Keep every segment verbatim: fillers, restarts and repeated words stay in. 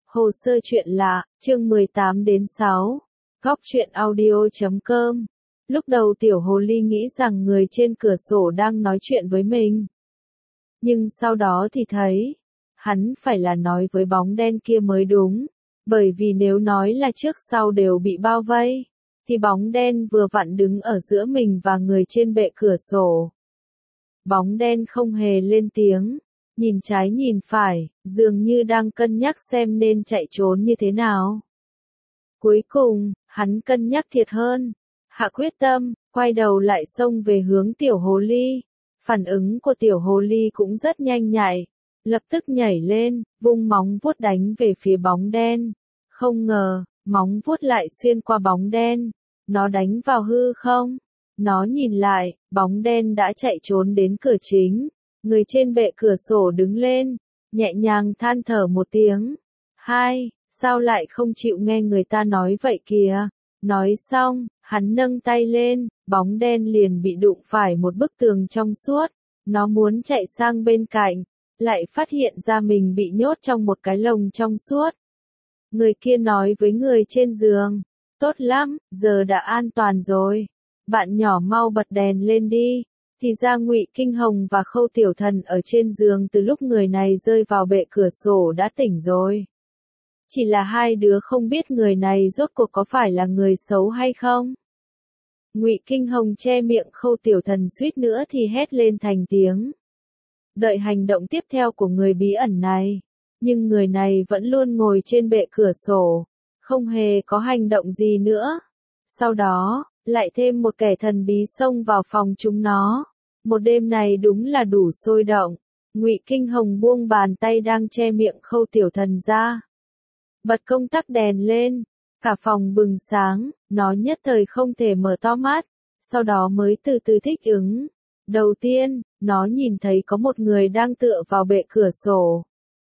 Hồ sơ chuyện lạ, chương mười tám đến sáu. Góc truyện audio chấm com. Lúc đầu tiểu hồ ly nghĩ rằng người trên cửa sổ đang nói chuyện với mình. Nhưng sau đó thì thấy, hắn phải là nói với bóng đen kia mới đúng. Bởi vì nếu nói là trước sau đều bị bao vây, thì bóng đen vừa vặn đứng ở giữa mình và người trên bệ cửa sổ. Bóng đen không hề lên tiếng. Nhìn trái nhìn phải, dường như đang cân nhắc xem nên chạy trốn như thế nào. Cuối cùng, hắn cân nhắc thiệt hơn. Hạ quyết tâm, quay đầu lại xông về hướng tiểu hồ ly. Phản ứng của tiểu hồ ly cũng rất nhanh nhạy. Lập tức nhảy lên, vung móng vuốt đánh về phía bóng đen. Không ngờ, móng vuốt lại xuyên qua bóng đen. Nó đánh vào hư không? Nó nhìn lại, bóng đen đã chạy trốn đến cửa chính. Người trên bệ cửa sổ đứng lên, nhẹ nhàng than thở một tiếng. Hai, sao lại không chịu nghe người ta nói vậy kìa? Nói xong, hắn nâng tay lên, bóng đen liền bị đụng phải một bức tường trong suốt. Nó muốn chạy sang bên cạnh, lại phát hiện ra mình bị nhốt trong một cái lồng trong suốt. Người kia nói với người trên giường, tốt lắm, giờ đã an toàn rồi. Bạn nhỏ mau bật đèn lên đi. Thì ra Ngụy Kinh Hồng và Khâu Tiểu Thần ở trên giường từ lúc người này rơi vào bệ cửa sổ đã tỉnh rồi. Chỉ là hai đứa không biết người này rốt cuộc có phải là người xấu hay không. Ngụy Kinh Hồng che miệng Khâu Tiểu Thần suýt nữa thì hét lên thành tiếng. Đợi hành động tiếp theo của người bí ẩn này. Nhưng người này vẫn luôn ngồi trên bệ cửa sổ. Không hề có hành động gì nữa. Sau đó, lại thêm một kẻ thần bí xông vào phòng chúng nó. Một đêm này đúng là đủ sôi động. Ngụy Kinh Hồng buông bàn tay đang che miệng Khâu Tiểu Thần ra. Bật công tắc đèn lên. Cả phòng bừng sáng, nó nhất thời không thể mở to mắt. Sau đó mới từ từ thích ứng. Đầu tiên, nó nhìn thấy có một người đang tựa vào bệ cửa sổ.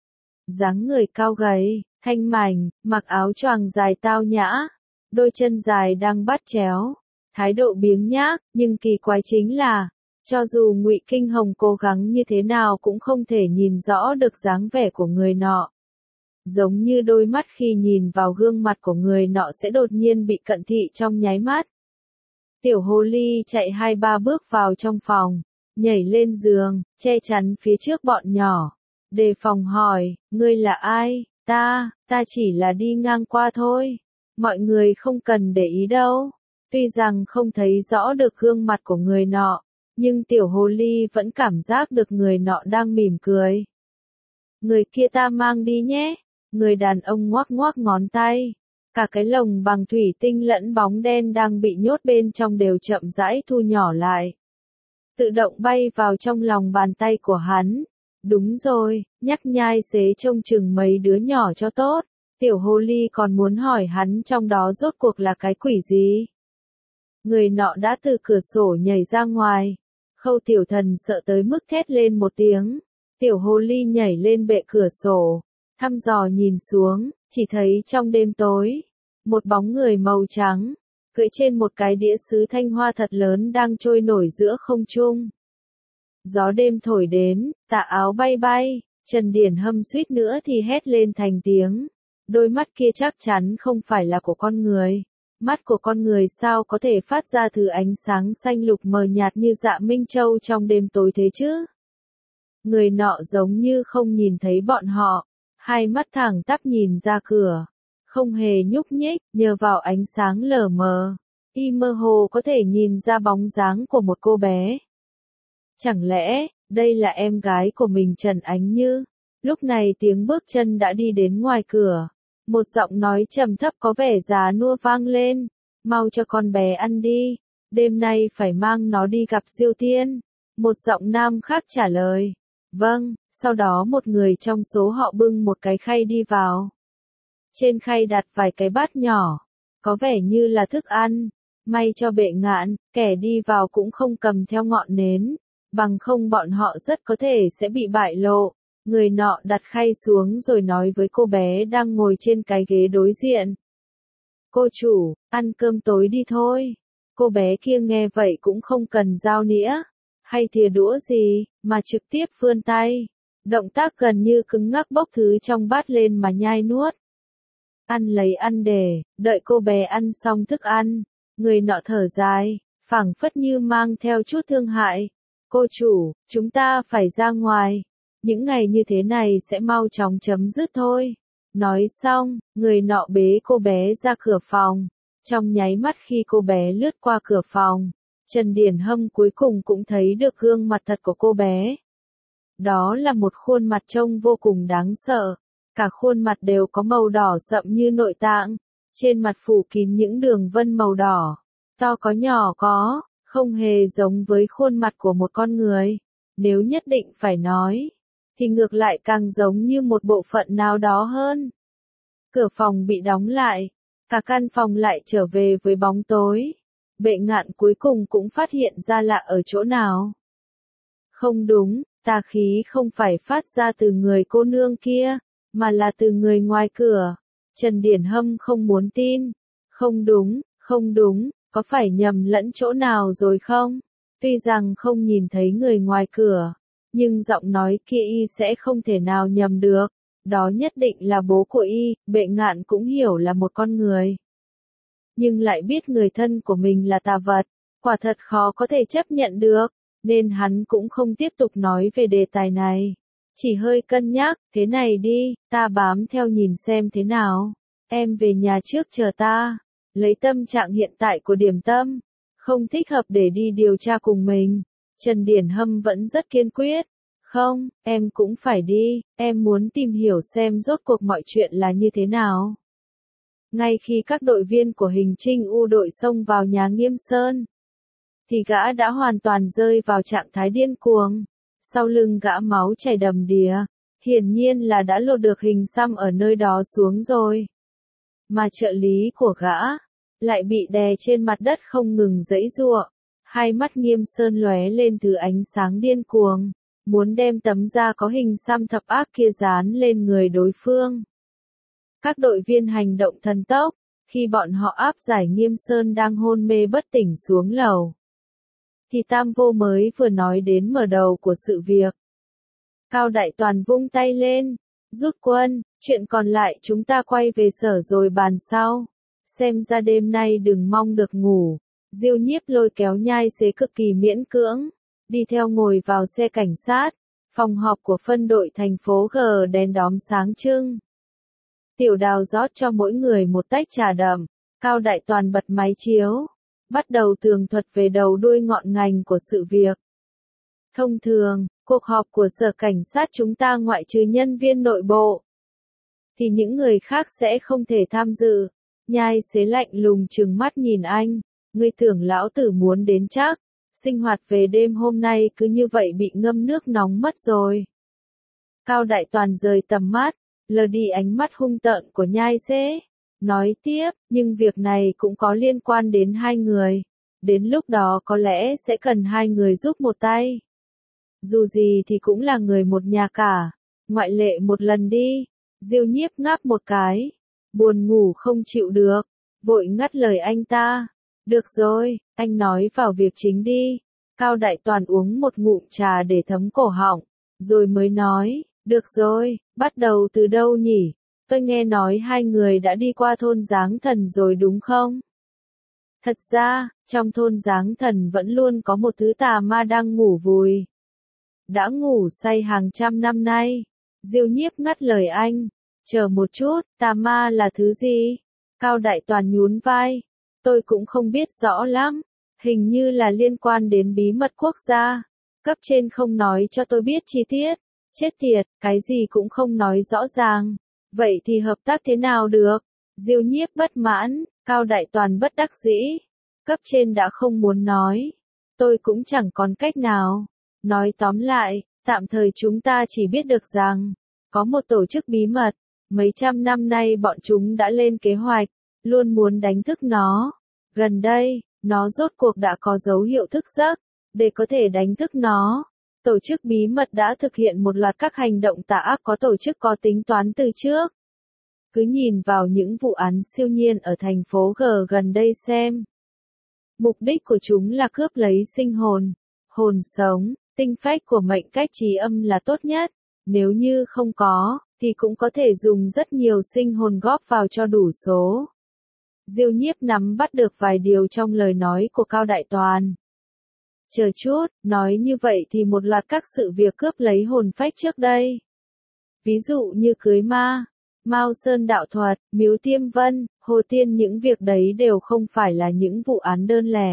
Dáng người cao gầy, thanh mảnh, mặc áo choàng dài tao nhã. Đôi chân dài đang bắt chéo. Thái độ biếng nhác, nhưng kỳ quái chính là, cho dù Ngụy Kinh Hồng cố gắng như thế nào cũng không thể nhìn rõ được dáng vẻ của người nọ. Giống như đôi mắt khi nhìn vào gương mặt của người nọ sẽ đột nhiên bị cận thị trong nháy mắt. Tiểu hồ ly chạy hai ba bước vào trong phòng, nhảy lên giường, che chắn phía trước bọn nhỏ. Đề phòng hỏi, ngươi là ai? Ta, ta chỉ là đi ngang qua thôi. Mọi người không cần để ý đâu. Tuy rằng không thấy rõ được gương mặt của người nọ, nhưng tiểu hồ ly vẫn cảm giác được người nọ đang mỉm cười. Người kia ta mang đi nhé. Người đàn ông ngoắc ngoắc ngón tay. Cả cái lồng bằng thủy tinh lẫn bóng đen đang bị nhốt bên trong đều chậm rãi thu nhỏ lại. Tự động bay vào trong lòng bàn tay của hắn. Đúng rồi, nhắc nhai xế trông chừng mấy đứa nhỏ cho tốt. Tiểu hồ ly còn muốn hỏi hắn trong đó rốt cuộc là cái quỷ gì. Người nọ đã từ cửa sổ nhảy ra ngoài. Khâu Tiểu Thần sợ tới mức thét lên một tiếng. Tiểu hồ ly nhảy lên bệ cửa sổ. Thăm dò nhìn xuống, chỉ thấy trong đêm tối. Một bóng người màu trắng, cưỡi trên một cái đĩa sứ thanh hoa thật lớn đang trôi nổi giữa không trung. Gió đêm thổi đến, tà áo bay bay, Trần Điển Hâm suýt nữa thì hét lên thành tiếng. Đôi mắt kia chắc chắn không phải là của con người. Mắt của con người sao có thể phát ra thứ ánh sáng xanh lục mờ nhạt như dạ Minh Châu trong đêm tối thế chứ? Người nọ giống như không nhìn thấy bọn họ, hai mắt thẳng tắp nhìn ra cửa, không hề nhúc nhích, nhờ vào ánh sáng lờ mờ, y mơ hồ có thể nhìn ra bóng dáng của một cô bé. Chẳng lẽ, đây là em gái của mình Trần Ánh Như? Lúc này tiếng bước chân đã đi đến ngoài cửa. Một giọng nói trầm thấp có vẻ già nua vang lên. Mau cho con bé ăn đi. Đêm nay phải mang nó đi gặp Diêu Tiên. Một giọng nam khác trả lời. Vâng, sau đó một người trong số họ bưng một cái khay đi vào. Trên khay đặt vài cái bát nhỏ. Có vẻ như là thức ăn. May cho Bệ Ngạn, kẻ đi vào cũng không cầm theo ngọn nến. Bằng không bọn họ rất có thể sẽ bị bại lộ. Người nọ đặt khay xuống rồi nói với cô bé đang ngồi trên cái ghế đối diện. Cô chủ, ăn cơm tối đi thôi. Cô bé kia nghe vậy cũng không cần dao nĩa, hay thìa đũa gì, mà trực tiếp vươn tay. Động tác gần như cứng ngắc bốc thứ trong bát lên mà nhai nuốt. Ăn lấy ăn để, đợi cô bé ăn xong thức ăn, người nọ thở dài, phảng phất như mang theo chút thương hại. Cô chủ, chúng ta phải ra ngoài. Những ngày như thế này sẽ mau chóng chấm dứt thôi. Nói xong, người nọ bế cô bé ra cửa phòng. Trong nháy mắt khi cô bé lướt qua cửa phòng, Trần Điển Hâm cuối cùng cũng thấy được gương mặt thật của cô bé. Đó là một khuôn mặt trông vô cùng đáng sợ. Cả khuôn mặt đều có màu đỏ sậm như nội tạng. Trên mặt phủ kín những đường vân màu đỏ. To có nhỏ có, không hề giống với khuôn mặt của một con người. Nếu nhất định phải nói, thì ngược lại càng giống như một bộ phận nào đó hơn. Cửa phòng bị đóng lại. Cả căn phòng lại trở về với bóng tối. Bệ Ngạn cuối cùng cũng phát hiện ra lạ ở chỗ nào. Không đúng, tà khí không phải phát ra từ người cô nương kia, mà là từ người ngoài cửa. Trần Điển Hâm không muốn tin. Không đúng, không đúng, có phải nhầm lẫn chỗ nào rồi không? Tuy rằng không nhìn thấy người ngoài cửa, nhưng giọng nói kia y sẽ không thể nào nhầm được. Đó nhất định là bố của y, Bệ Ngạn cũng hiểu là một con người. Nhưng lại biết người thân của mình là tà vật, quả thật khó có thể chấp nhận được, nên hắn cũng không tiếp tục nói về đề tài này. Chỉ hơi cân nhắc, thế này đi, ta bám theo nhìn xem thế nào. Em về nhà trước chờ ta, lấy tâm trạng hiện tại của Điểm Tâm, không thích hợp để đi điều tra cùng mình. Trần Điển Hâm vẫn rất kiên quyết. Không, em cũng phải đi, em muốn tìm hiểu xem rốt cuộc mọi chuyện là như thế nào. Ngay khi các đội viên của Hình Trinh U đội xông vào nhà Nghiêm Sơn, thì gã đã hoàn toàn rơi vào trạng thái điên cuồng. Sau lưng gã máu chảy đầm đìa, hiển nhiên là đã lột được hình xăm ở nơi đó xuống rồi. Mà trợ lý của gã lại bị đè trên mặt đất không ngừng giãy giụa. Hai mắt Nghiêm Sơn lóe lên thứ ánh sáng điên cuồng, muốn đem tấm da có hình xăm thập ác kia dán lên người đối phương. Các đội viên hành động thần tốc, khi bọn họ áp giải Nghiêm Sơn đang hôn mê bất tỉnh xuống lầu, thì Tam Vô mới vừa nói đến mở đầu của sự việc. Cao Đại Toàn vung tay lên, rút quân, chuyện còn lại chúng ta quay về sở rồi bàn sau. Xem ra đêm nay đừng mong được ngủ. Diêu Nhiếp lôi kéo Nhai Xế cực kỳ miễn cưỡng, đi theo ngồi vào xe cảnh sát. Phòng họp của phân đội thành phố G đèn đóm sáng trưng. Tiểu Đào rót cho mỗi người một tách trà đậm. Cao Đại Toàn bật máy chiếu, bắt đầu tường thuật về đầu đuôi ngọn ngành của sự việc. Thông thường, cuộc họp của sở cảnh sát chúng ta ngoại trừ nhân viên nội bộ, thì những người khác sẽ không thể tham dự. Nhai Xế lạnh lùng trừng mắt nhìn anh, ngươi tưởng lão tử muốn đến chắc, sinh hoạt về đêm hôm nay cứ như vậy bị ngâm nước nóng mất rồi. Cao Đại Toàn rời tầm mắt, lờ đi ánh mắt hung tợn của Nhai Xế. Nói tiếp, nhưng việc này cũng có liên quan đến hai người. Đến lúc đó có lẽ sẽ cần hai người giúp một tay. Dù gì thì cũng là người một nhà cả. Ngoại lệ một lần đi. Diêu Nhiếp ngáp một cái. Buồn ngủ không chịu được. Vội ngắt lời anh ta. Được rồi, anh nói vào việc chính đi. Cao Đại Toàn uống một ngụm trà để thấm cổ họng. Rồi mới nói, được rồi, bắt đầu từ đâu nhỉ? Tôi nghe nói hai người đã đi qua thôn Giáng Thần rồi đúng không? Thật ra, trong thôn Giáng Thần vẫn luôn có một thứ tà ma đang ngủ vùi. Đã ngủ say hàng trăm năm nay. Diêu Nhiếp ngắt lời anh. Chờ một chút, tà ma là thứ gì? Cao Đại Toàn nhún vai. Tôi cũng không biết rõ lắm. Hình như là liên quan đến bí mật quốc gia. Cấp trên không nói cho tôi biết chi tiết. Chết tiệt, cái gì cũng không nói rõ ràng. Vậy thì hợp tác thế nào được? Diêu Nhiếp bất mãn, Cao Đại Toàn bất đắc dĩ. Cấp trên đã không muốn nói. Tôi cũng chẳng còn cách nào. Nói tóm lại, tạm thời chúng ta chỉ biết được rằng, có một tổ chức bí mật, mấy trăm năm nay bọn chúng đã lên kế hoạch, luôn muốn đánh thức nó. Gần đây, nó rốt cuộc đã có dấu hiệu thức giấc. Để có thể đánh thức nó, tổ chức bí mật đã thực hiện một loạt các hành động tà ác có tổ chức có tính toán từ trước. Cứ nhìn vào những vụ án siêu nhiên ở thành phố G gần đây xem. Mục đích của chúng là cướp lấy sinh hồn, hồn sống, tinh phách của mệnh cách trí âm là tốt nhất. Nếu như không có, thì cũng có thể dùng rất nhiều sinh hồn góp vào cho đủ số. Diêu Nhiếp nắm bắt được vài điều trong lời nói của Cao Đại Toàn. Chờ chút, nói như vậy thì một loạt các sự việc cướp lấy hồn phách trước đây. Ví dụ như cưới ma, Mao Sơn đạo thuật, Miếu Tiêm Vân, Hồ Tiên, những việc đấy đều không phải là những vụ án đơn lẻ.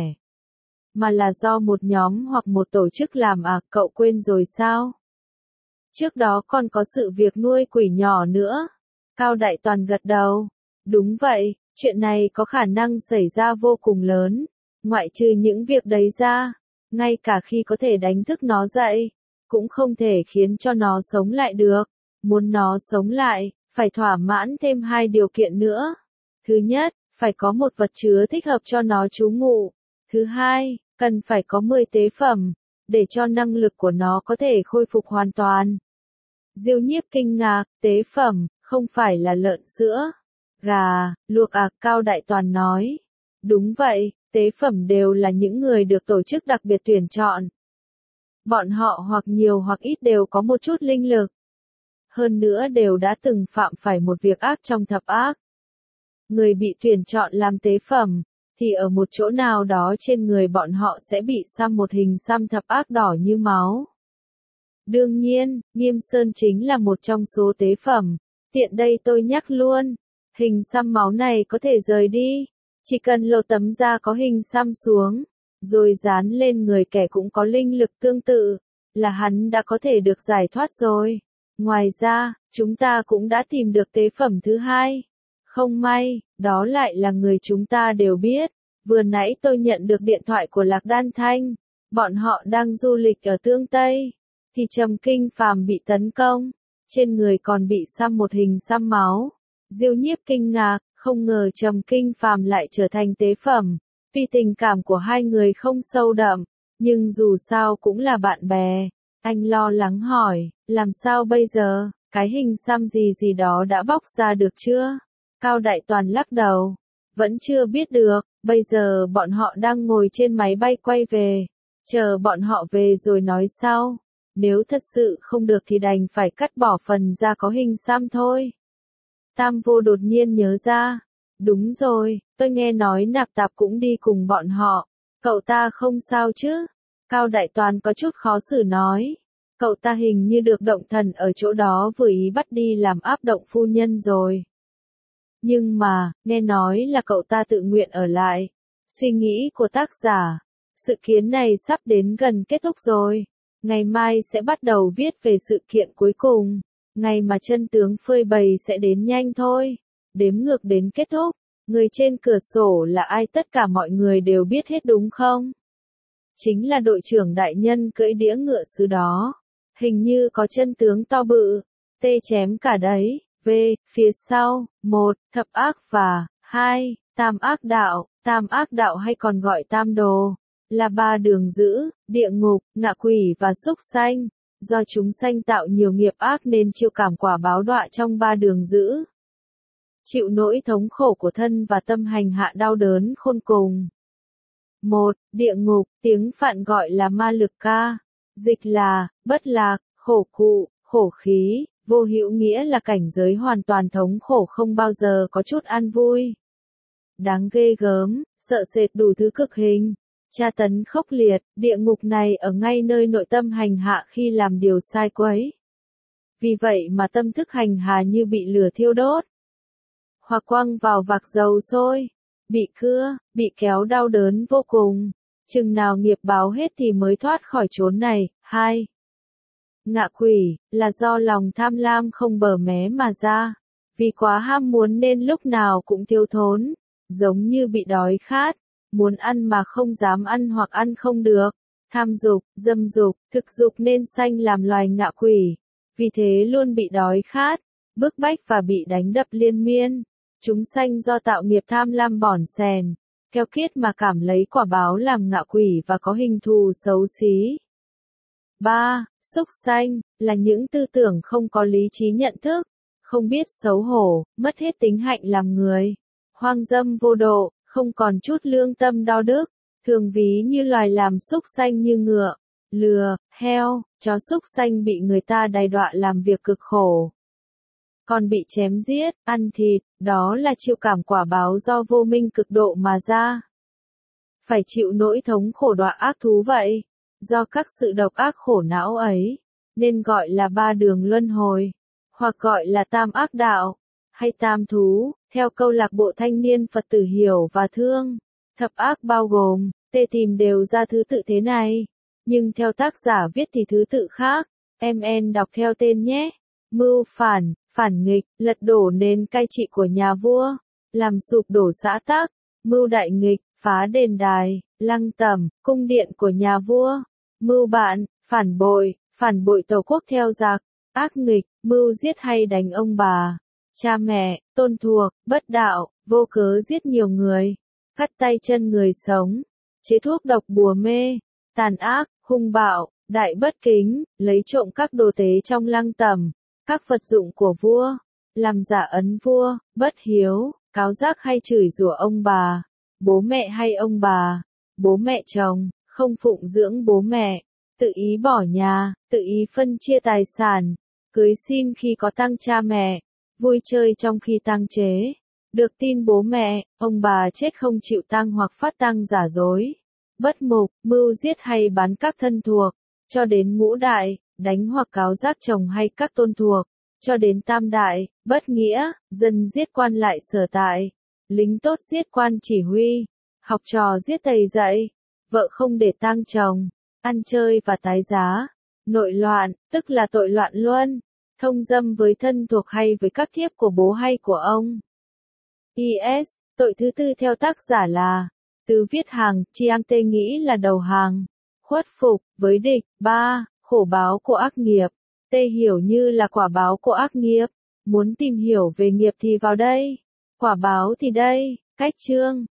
Mà là do một nhóm hoặc một tổ chức làm à, cậu quên rồi sao? Trước đó còn có sự việc nuôi quỷ nhỏ nữa. Cao Đại Toàn gật đầu. Đúng vậy, chuyện này có khả năng xảy ra vô cùng lớn. Ngoại trừ những việc đấy ra, ngay cả khi có thể đánh thức nó dậy, cũng không thể khiến cho nó sống lại được. Muốn nó sống lại, phải thỏa mãn thêm hai điều kiện nữa. Thứ nhất, phải có một vật chứa thích hợp cho nó trú ngụ. Thứ hai, cần phải có mười tế phẩm, để cho năng lực của nó có thể khôi phục hoàn toàn. Diêu Nhiếp kinh ngạc, tế phẩm, không phải là lợn sữa, gà, luộc à, Cao Đại Toàn nói. Đúng vậy, tế phẩm đều là những người được tổ chức đặc biệt tuyển chọn. Bọn họ hoặc nhiều hoặc ít đều có một chút linh lực. Hơn nữa đều đã từng phạm phải một việc ác trong thập ác. Người bị tuyển chọn làm tế phẩm, thì ở một chỗ nào đó trên người bọn họ sẽ bị xăm một hình xăm thập ác đỏ như máu. Đương nhiên, Nghiêm Sơn chính là một trong số tế phẩm. Tiện đây tôi nhắc luôn, hình xăm máu này có thể rời đi, chỉ cần lột tấm da có hình xăm xuống, rồi dán lên người kẻ cũng có linh lực tương tự, là hắn đã có thể được giải thoát rồi. Ngoài ra, chúng ta cũng đã tìm được tế phẩm thứ hai. Không may, đó lại là người chúng ta đều biết. Vừa nãy tôi nhận được điện thoại của Lạc Đan Thanh. Bọn họ đang du lịch ở Tương Tây. Thì Trầm Kinh Phàm bị tấn công. Trên người còn bị xăm một hình xăm máu. Diêu Nhiếp kinh ngạc, không ngờ Trầm Kinh Phàm lại trở thành tế phẩm. Vì tình cảm của hai người không sâu đậm, nhưng dù sao cũng là bạn bè. Anh lo lắng hỏi, làm sao bây giờ, cái hình xăm gì gì đó đã bóc ra được chưa? Cao Đại Toàn lắc đầu, vẫn chưa biết được, bây giờ bọn họ đang ngồi trên máy bay quay về, chờ bọn họ về rồi nói sau, nếu thật sự không được thì đành phải cắt bỏ phần da có hình xăm thôi. Tam Vô đột nhiên nhớ ra, đúng rồi, tôi nghe nói Nạp Tạp cũng đi cùng bọn họ, cậu ta không sao chứ? Cao Đại Toàn có chút khó xử nói, cậu ta hình như được động thần ở chỗ đó vừa ý bắt đi làm áp động phu nhân rồi. Nhưng mà, nghe nói là cậu ta tự nguyện ở lại. Suy nghĩ của tác giả, sự kiến này sắp đến gần kết thúc rồi. Ngày mai sẽ bắt đầu viết về sự kiện cuối cùng. Ngày mà chân tướng phơi bày sẽ đến nhanh thôi. Đếm ngược đến kết thúc. Người trên cửa sổ là ai, tất cả mọi người đều biết hết đúng không? Chính là đội trưởng đại nhân cưỡi đĩa ngựa xứ đó. Hình như có chân tướng to bự. Tê chém cả đấy. V, phía sau, một, thập ác và, hai, tam ác đạo, tam ác đạo hay còn gọi tam đồ, là ba đường dữ, địa ngục, ngạ quỷ và súc sanh. Do chúng sanh tạo nhiều nghiệp ác nên chịu cảm quả báo đọa trong ba đường dữ. Chịu nỗi thống khổ của thân và tâm hành hạ đau đớn khôn cùng. Một, địa ngục, tiếng Phạn gọi là ma lực ca, dịch là, bất lạc, khổ cụ, khổ khí. Vô hữu nghĩa là cảnh giới hoàn toàn thống khổ, không bao giờ có chút an vui. Đáng ghê gớm, sợ sệt đủ thứ cực hình, tra tấn khốc liệt, địa ngục này ở ngay nơi nội tâm hành hạ khi làm điều sai quấy. Vì vậy mà tâm thức hành hạ như bị lửa thiêu đốt, hoặc quăng vào vạc dầu sôi, bị cưa, bị kéo đau đớn vô cùng. Chừng nào nghiệp báo hết thì mới thoát khỏi chốn này. Hai. Ngạ quỷ, là do lòng tham lam không bờ mé mà ra. Vì quá ham muốn nên lúc nào cũng thiếu thốn. Giống như bị đói khát. Muốn ăn mà không dám ăn hoặc ăn không được. Tham dục, dâm dục, thực dục nên sanh làm loài ngạ quỷ. Vì thế luôn bị đói khát, bức bách và bị đánh đập liên miên. Chúng sanh do tạo nghiệp tham lam bỏn sèn, keo kiết mà cảm lấy quả báo làm ngạ quỷ và có hình thù xấu xí. ba. Súc sanh, là những tư tưởng không có lý trí nhận thức, không biết xấu hổ, mất hết tính hạnh làm người, hoang dâm vô độ, không còn chút lương tâm đạo đức, thường ví như loài làm súc sanh như ngựa, lừa, heo, chó súc sanh bị người ta đày đọa làm việc cực khổ. còn bị chém giết, ăn thịt, đó là chịu cảm quả báo do vô minh cực độ mà ra. Phải chịu nỗi thống khổ đọa ác thú vậy, do các sự độc ác khổ não ấy, nên gọi là ba đường luân hồi, hoặc gọi là tam ác đạo, hay tam thú, theo câu lạc bộ thanh niên Phật tử hiểu và thương. Thập ác bao gồm, tê tìm đều ra thứ tự thế này, nhưng theo tác giả viết thì thứ tự khác, em en đọc theo tên nhé. Mưu phản, phản nghịch, lật đổ nền cai trị của nhà vua, làm sụp đổ xã tắc, mưu đại nghịch, phá đền đài, lăng tẩm, cung điện của nhà vua, mưu bạn, phản bội, phản bội tổ quốc theo giặc, ác nghịch, mưu giết hay đánh ông bà, cha mẹ, tôn thuộc, bất đạo, vô cớ giết nhiều người, cắt tay chân người sống, chế thuốc độc bùa mê, tàn ác, hung bạo, đại bất kính, lấy trộm các đồ tế trong lăng tẩm, các vật dụng của vua, làm giả ấn vua, bất hiếu, cáo giác hay chửi rủa ông bà, bố mẹ hay ông bà, bố mẹ chồng, không phụng dưỡng bố mẹ, tự ý bỏ nhà, tự ý phân chia tài sản, cưới xin khi có tang cha mẹ, vui chơi trong khi tang chế, được tin bố mẹ, ông bà chết không chịu tang hoặc phát tang giả dối, bất mục, mưu giết hay bán các thân thuộc, cho đến ngũ đại, đánh hoặc cáo giác chồng hay các tôn thuộc, cho đến tam đại, bất nghĩa, dân giết quan lại sở tại, lính tốt giết quan chỉ huy, học trò giết thầy dạy, vợ không để tang chồng, ăn chơi và tái giá, nội loạn, tức là tội loạn luân, thông dâm với thân thuộc hay với các thiếp của bố hay của ông. is, tội thứ tư theo tác giả là, từ viết hàng, Chiang Tê nghĩ là đầu hàng, khuất phục, với địch, ba, khổ báo của ác nghiệp, Tê hiểu như là quả báo của ác nghiệp, muốn tìm hiểu về nghiệp thì vào đây, quả báo thì đây, cách chương.